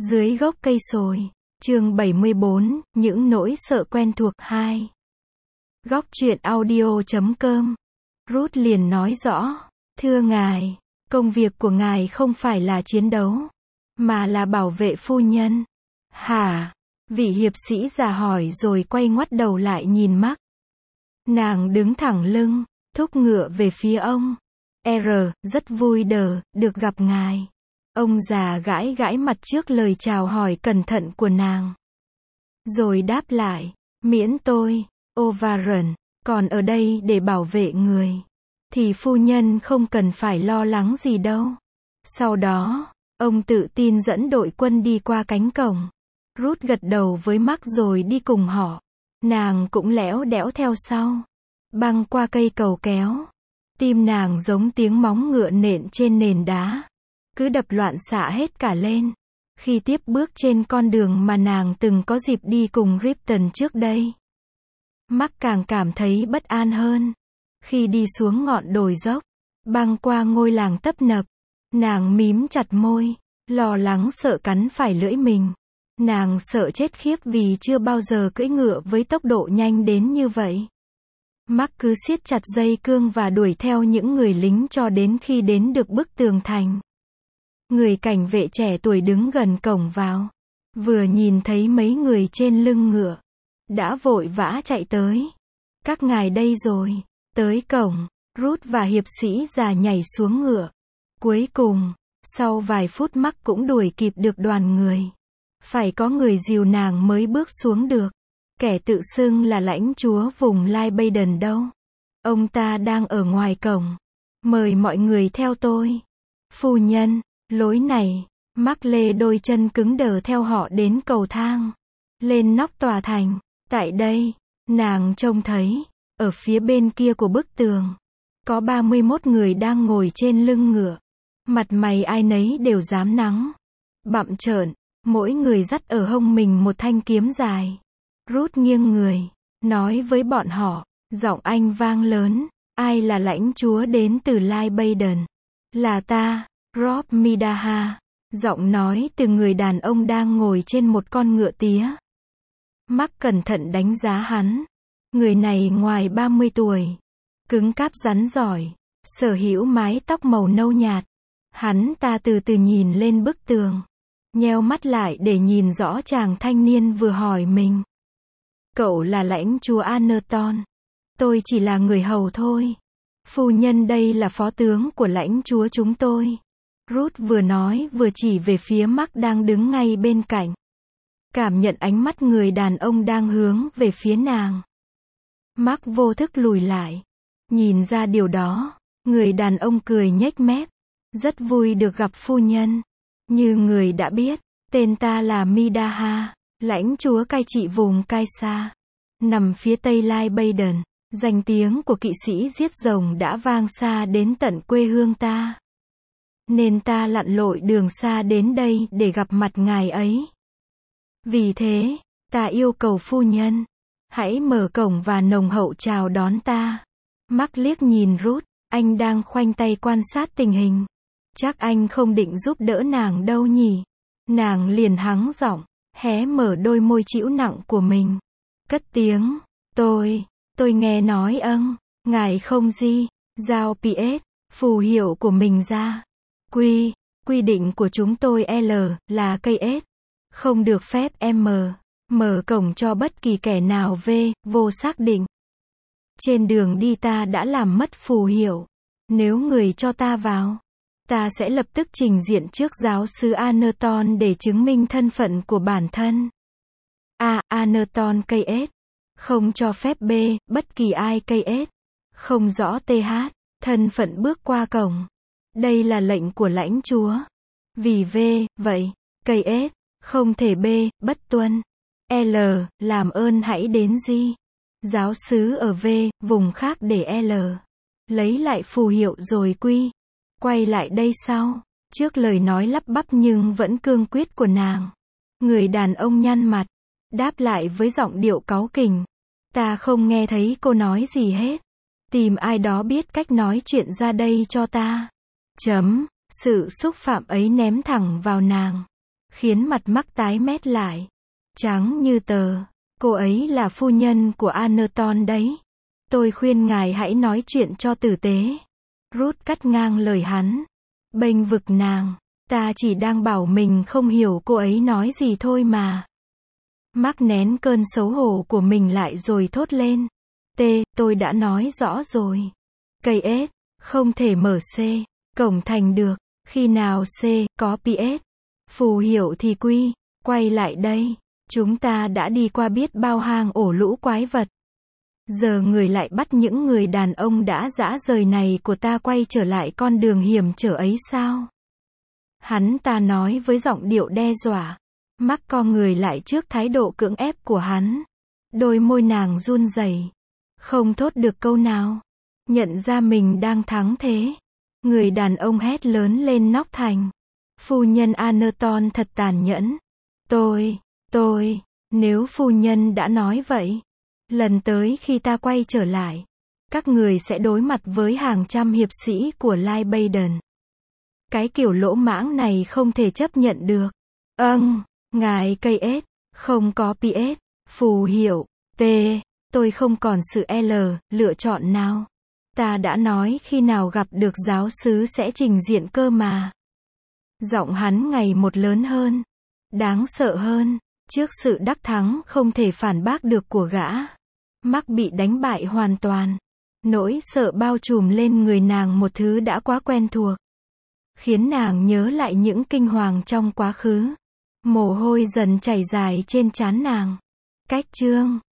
Dưới gốc cây sồi. Chương 74, những nỗi sợ quen thuộc 2. Góc truyện audio.com. Ruth liền nói rõ, thưa ngài, công việc của ngài không phải là chiến đấu, mà là bảo vệ phu nhân. Hả? Vị hiệp sĩ già hỏi rồi quay ngoắt đầu lại nhìn Mark. Nàng đứng thẳng lưng, thúc ngựa về phía ông. Rất vui được gặp ngài. Ông già gãi gãi mặt trước lời chào hỏi cẩn thận của nàng. Rồi đáp lại, miễn tôi, O'Varron, còn ở đây để bảo vệ người, thì phu nhân không cần phải lo lắng gì đâu. Sau đó, ông tự tin dẫn đội quân đi qua cánh cổng. Ruth gật đầu với Mark rồi đi cùng họ. Nàng cũng lẽo đẽo theo sau, băng qua cây cầu kéo. Tim nàng giống tiếng móng ngựa nện trên nền đá, cứ đập loạn xạ hết cả lên, khi tiếp bước trên con đường mà nàng từng có dịp đi cùng Ripton trước đây. Mark càng cảm thấy bất an hơn. Khi đi xuống ngọn đồi dốc, băng qua ngôi làng tấp nập, nàng mím chặt môi, lo lắng sợ cắn phải lưỡi mình. Nàng sợ chết khiếp vì chưa bao giờ cưỡi ngựa với tốc độ nhanh đến như vậy. Mark cứ siết chặt dây cương và đuổi theo những người lính cho đến khi đến được bức tường thành. Người cảnh vệ trẻ tuổi đứng gần cổng vào, vừa nhìn thấy mấy người trên lưng ngựa, đã vội vã chạy tới. Các ngài đây rồi. Tới cổng, Ruth và hiệp sĩ già nhảy xuống ngựa. Cuối cùng, sau vài phút Mark cũng đuổi kịp được đoàn người. Phải có người dìu nàng mới bước xuống được. Kẻ tự xưng là lãnh chúa vùng Libaden đâu? Ông ta đang ở ngoài cổng. Mời mọi người theo tôi. Phu nhân, lối này. Mark lê đôi chân cứng đờ theo họ đến cầu thang, lên nóc tòa thành. Tại đây, nàng trông thấy, ở phía bên kia của bức tường, có 31 người đang ngồi trên lưng ngựa. Mặt mày ai nấy đều rám nắng, bặm trợn, mỗi người dắt ở hông mình một thanh kiếm dài. Ruth nghiêng người, nói với bọn họ, giọng Anh vang lớn, ai là lãnh chúa đến từ Libaden? Là ta, Rob Midaha. Giọng nói từ người đàn ông đang ngồi trên một con ngựa tía. Mark cẩn thận đánh giá hắn. Người này ngoài 30 tuổi, cứng cáp rắn giỏi, sở hữu mái tóc màu nâu nhạt. Hắn ta từ từ nhìn lên bức tường, nheo mắt lại để nhìn rõ chàng thanh niên vừa hỏi mình. Cậu là lãnh chúa Anerton. Tôi chỉ là người hầu thôi. Phu nhân đây là phó tướng của lãnh chúa chúng tôi. Ruth vừa nói vừa chỉ về phía Mark đang đứng ngay bên cạnh. Cảm nhận ánh mắt người đàn ông đang hướng về phía nàng. Mark vô thức lùi lại. Nhìn ra điều đó, người đàn ông cười nhếch mép. Rất vui được gặp phu nhân. Như người đã biết, tên ta là Midaha, lãnh chúa cai trị vùng Kaisa, nằm phía tây Libaden. Danh tiếng của kỵ sĩ giết rồng đã vang xa đến tận quê hương ta, nên ta lặn lội đường xa đến đây để gặp mặt ngài ấy. Vì thế, ta yêu cầu phu nhân, hãy mở cổng và nồng hậu chào đón ta. Mark liếc nhìn Ruth, anh đang khoanh tay quan sát tình hình. Chắc anh không định giúp đỡ nàng đâu nhỉ? Nàng liền hắng giọng, hé mở đôi môi trĩu nặng của mình, cất tiếng, tôi nghe nói ngài không giao PS, phù hiệu của mình ra. Quy định của chúng tôi L là cây S, không được phép mở cổng cho bất kỳ kẻ nào vô xác định. Trên đường đi ta đã làm mất phù hiệu. Nếu người cho ta vào, ta sẽ lập tức trình diện trước giáo sứ Anerton để chứng minh thân phận của bản thân. Anerton cây S. Không cho phép bất kỳ ai cây S. Không rõ TH, thân phận bước qua cổng. Đây là lệnh của lãnh chúa. Vì vậy, cây S, không thể bất tuân. L, làm ơn hãy đến giáo xứ ở vùng khác để L lấy lại phù hiệu rồi quay lại đây sau. Trước lời nói lắp bắp nhưng vẫn cương quyết của nàng, người đàn ông nhăn mặt, đáp lại với giọng điệu cáu kỉnh. Ta không nghe thấy cô nói gì hết. Tìm ai đó biết cách nói chuyện ra đây cho ta. Sự xúc phạm ấy ném thẳng vào nàng. khiến mặt Mark tái mét lại. Trắng như tờ. Cô ấy là phu nhân của Anderton đấy. Tôi khuyên ngài hãy nói chuyện cho tử tế. Ruth cắt ngang lời hắn. Bênh vực nàng. Ta chỉ đang bảo mình không hiểu cô ấy nói gì thôi mà. Mark nén cơn xấu hổ của mình lại rồi thốt lên. Tôi đã nói rõ rồi. Cây S, không thể mở C, cổng thành được. Khi nào C, có PS. Phù hiệu thì Q, quay lại đây. Chúng ta đã đi qua biết bao hang ổ lũ quái vật. Giờ người lại bắt những người đàn ông đã dã rời này của ta quay trở lại con đường hiểm trở ấy sao? Hắn ta nói với giọng điệu đe dọa. Mark co người lại trước thái độ cưỡng ép của hắn. Đôi môi nàng run rẩy, không thốt được câu nào. Nhận ra mình đang thắng thế. Người đàn ông hét lớn lên nóc thành. Phu nhân Anderton thật tàn nhẫn. Nếu phu nhân đã nói vậy, lần tới khi ta quay trở lại, các người sẽ đối mặt với hàng trăm hiệp sĩ của Lai Baden. Cái kiểu lỗ mãng này không thể chấp nhận được. Ngài cây S, không có PS, phù hiệu, T, tôi không còn sự L, lựa chọn nào. Ta đã nói khi nào gặp được giáo xứ sẽ trình diện cơ mà. Giọng hắn ngày một lớn hơn, đáng sợ hơn, trước sự đắc thắng không thể phản bác được của gã. Mark bị đánh bại hoàn toàn. Nỗi sợ bao trùm lên người nàng, một thứ đã quá quen thuộc, khiến nàng nhớ lại những kinh hoàng trong quá khứ. Mồ hôi dần chảy dài trên trán nàng. Cách chương